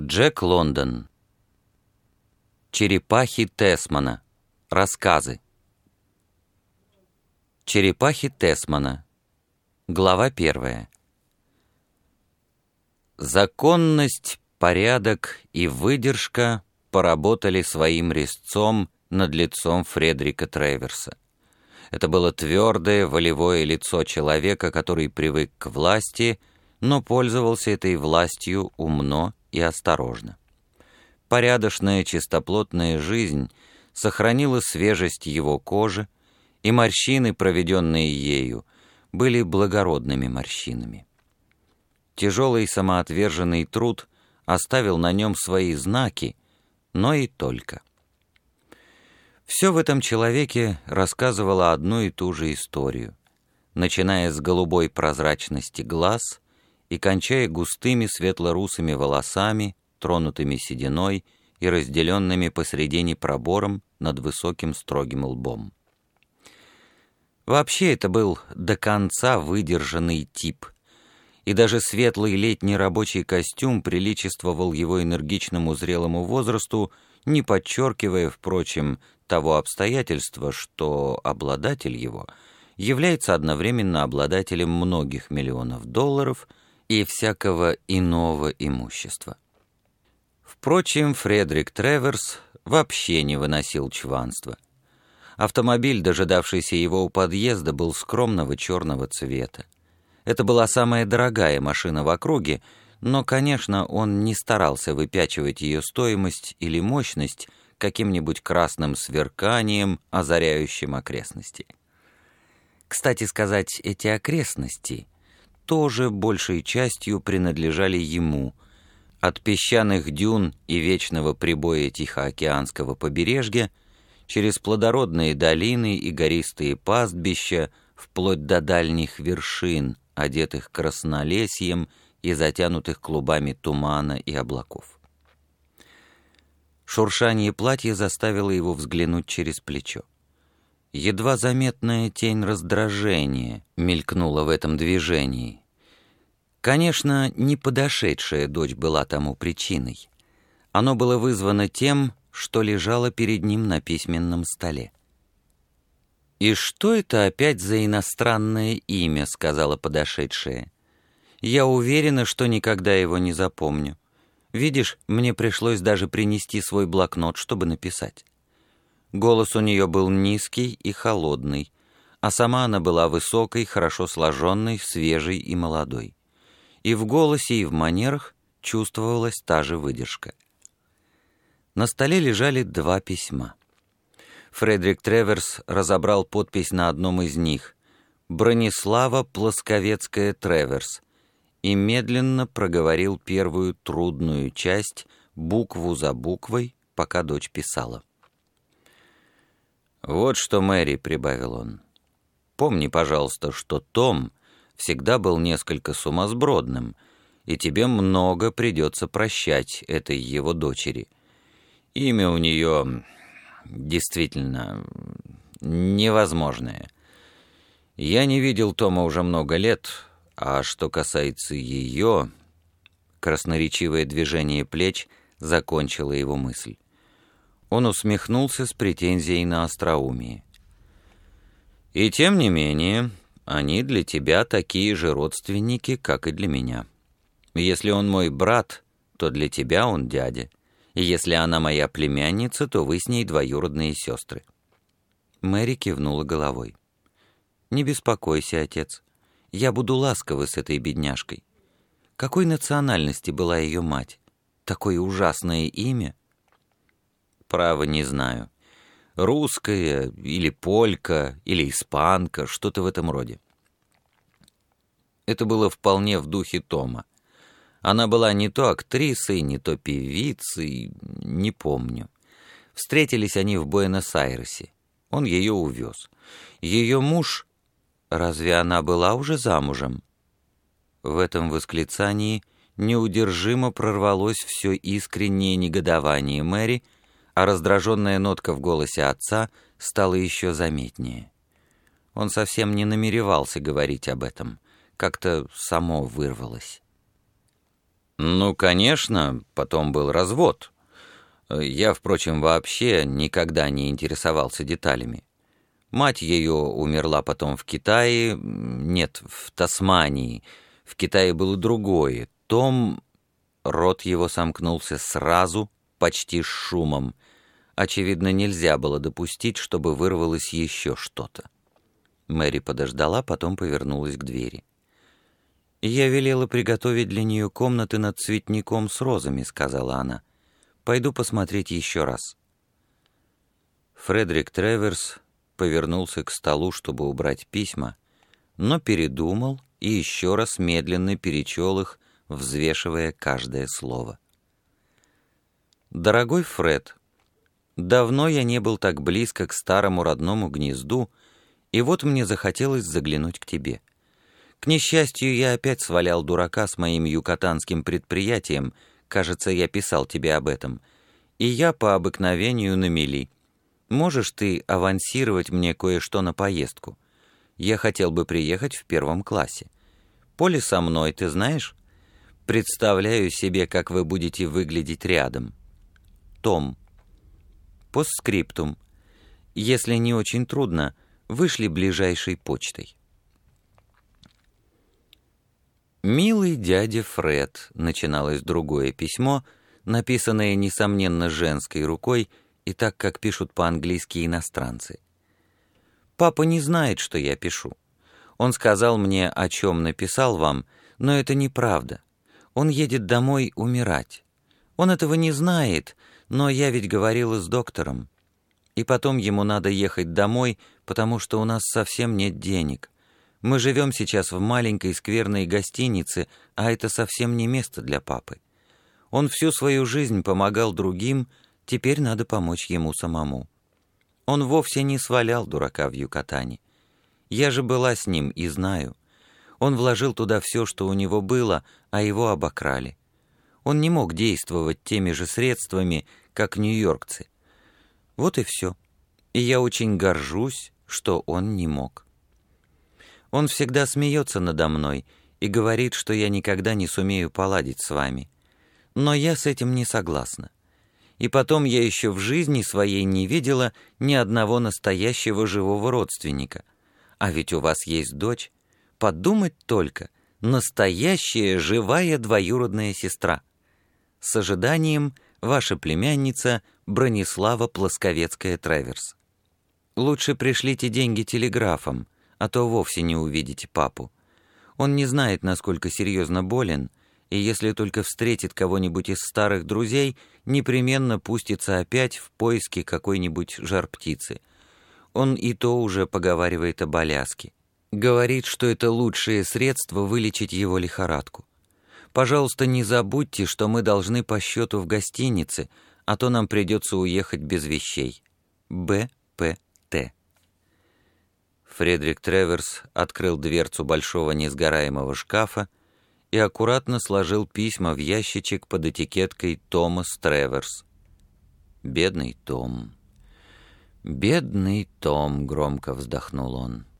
Джек Лондон. Черепахи Тесмана. Рассказы. Черепахи Тесмана. Глава 1. Законность, порядок и выдержка поработали своим резцом над лицом Фредерика Треверса. Это было твердое, волевое лицо человека, который привык к власти, но пользовался этой властью умно и осторожно. Порядочная, чистоплотная жизнь сохранила свежесть его кожи, и морщины, проведенные ею, были благородными морщинами. Тяжелый самоотверженный труд оставил на нем свои знаки, но и только. Все в этом человеке рассказывало одну и ту же историю, начиная с голубой прозрачности глаз и кончая густыми светло-русыми волосами, тронутыми сединой и разделенными посредине пробором над высоким строгим лбом. Вообще это был до конца выдержанный тип, и даже светлый летний рабочий костюм приличествовал его энергичному зрелому возрасту, не подчеркивая, впрочем, того обстоятельства, что обладатель его является одновременно обладателем многих миллионов долларов и всякого иного имущества. Впрочем, Фредерик Треверс вообще не выносил чванства. Автомобиль, дожидавшийся его у подъезда, был скромного черного цвета. Это была самая дорогая машина в округе, но, конечно, он не старался выпячивать ее стоимость или мощность каким-нибудь красным сверканием, озаряющим окрестности. Кстати сказать, эти окрестности тоже большей частью принадлежали ему. От песчаных дюн и вечного прибоя Тихоокеанского побережья через плодородные долины и гористые пастбища вплоть до дальних вершин, одетых краснолесьем и затянутых клубами тумана и облаков. Шуршание платья заставило его взглянуть через плечо. Едва заметная тень раздражения мелькнула в этом движении. Конечно, не подошедшая дочь была тому причиной. Оно было вызвано тем, что лежало перед ним на письменном столе. «И что это опять за иностранное имя?» — сказала подошедшая. «Я уверена, что никогда его не запомню. Видишь, мне пришлось даже принести свой блокнот, чтобы написать». Голос у нее был низкий и холодный, а сама она была высокой, хорошо сложенной, свежей и молодой. И в голосе, и в манерах чувствовалась та же выдержка. На столе лежали два письма. Фредерик Треверс разобрал подпись на одном из них «Бронислава Плосковецкая Треверс» и медленно проговорил первую трудную часть, букву за буквой, пока дочь писала. «Вот что, Мэри», — прибавил он, — «помни, пожалуйста, что Том всегда был несколько сумасбродным, и тебе много придется прощать этой его дочери. Имя у нее действительно невозможное. Я не видел Тома уже много лет, а что касается ее...» Красноречивое движение плеч закончило его мысль. Он усмехнулся с претензией на остроумие. «И тем не менее, они для тебя такие же родственники, как и для меня. Если он мой брат, то для тебя он дядя. И если она моя племянница, то вы с ней двоюродные сестры». Мэри кивнула головой. «Не беспокойся, отец. Я буду ласкова с этой бедняжкой. Какой национальности была ее мать? Такое ужасное имя?» «Право, не знаю. Русская или полька, или испанка, что-то в этом роде». Это было вполне в духе Тома. Она была не то актрисой, не то певицей, не помню. Встретились они в Буэнос-Айресе. Он ее увез. Ее муж... Разве она была уже замужем? В этом восклицании неудержимо прорвалось все искреннее негодование Мэри, а раздраженная нотка в голосе отца стала еще заметнее. Он совсем не намеревался говорить об этом, как-то само вырвалось. Ну, конечно, потом был развод. Я, впрочем, вообще никогда не интересовался деталями. Мать ее умерла потом в Китае, нет, в Тасмании. В Китае было другое. Том... Рот его сомкнулся сразу, почти с шумом. Очевидно, нельзя было допустить, чтобы вырвалось еще что-то. Мэри подождала, потом повернулась к двери. «Я велела приготовить для нее комнаты над цветником с розами», — сказала она. «Пойду посмотреть еще раз». Фредерик Треверс повернулся к столу, чтобы убрать письма, но передумал и еще раз медленно перечел их, взвешивая каждое слово. «Дорогой Фред, давно я не был так близко к старому родному гнезду, и вот мне захотелось заглянуть к тебе. К несчастью, я опять свалял дурака с моим юкатанским предприятием, кажется, я писал тебе об этом, и я по обыкновению на мели. Можешь ты авансировать мне кое-что на поездку? Я хотел бы приехать в 1 классе. Поле со мной, ты знаешь? Представляю себе, как вы будете выглядеть рядом. Том. Постскриптум. Если не очень трудно, вышли ближайшей почтой. «Милый дядя Фред», — начиналось другое письмо, написанное, несомненно, женской рукой и так, как пишут по-английски иностранцы. «Папа не знает, что я пишу. Он сказал мне, о чем написал вам, но это неправда. Он едет домой умирать. Он этого не знает, но я ведь говорила с доктором. И потом ему надо ехать домой, потому что у нас совсем нет денег. Мы живем сейчас в маленькой скверной гостинице, а это совсем не место для папы. Он всю свою жизнь помогал другим, теперь надо помочь ему самому. Он вовсе не свалял дурака в Юкатане. Я же была с ним и знаю. Он вложил туда все, что у него было, а его обокрали. Он не мог действовать теми же средствами, как нью-йоркцы. Вот и все. И я очень горжусь, что он не мог. Он всегда смеется надо мной и говорит, что я никогда не сумею поладить с вами. Но я с этим не согласна. И потом я еще в жизни своей не видела ни одного настоящего живого родственника. А ведь у вас есть дочь. Подумать только, настоящая живая двоюродная сестра. С ожиданием, ваша племянница Бронислава Плосковецкая-Треверс. Лучше пришлите деньги телеграфом, а то вовсе не увидите папу. Он не знает, насколько серьезно болен, и если только встретит кого-нибудь из старых друзей, непременно пустится опять в поиски какой-нибудь жар-птицы. Он и то уже поговаривает об Аляске. Говорит, что это лучшее средство вылечить его лихорадку. Пожалуйста, не забудьте, что мы должны по счету в гостинице, а то нам придется уехать без вещей. Б.П.Т. Фредерик Треверс открыл дверцу большого несгораемого шкафа и аккуратно сложил письма в ящичек под этикеткой «Томас Треверс». «Бедный Том! Бедный Том!» — громко вздохнул он.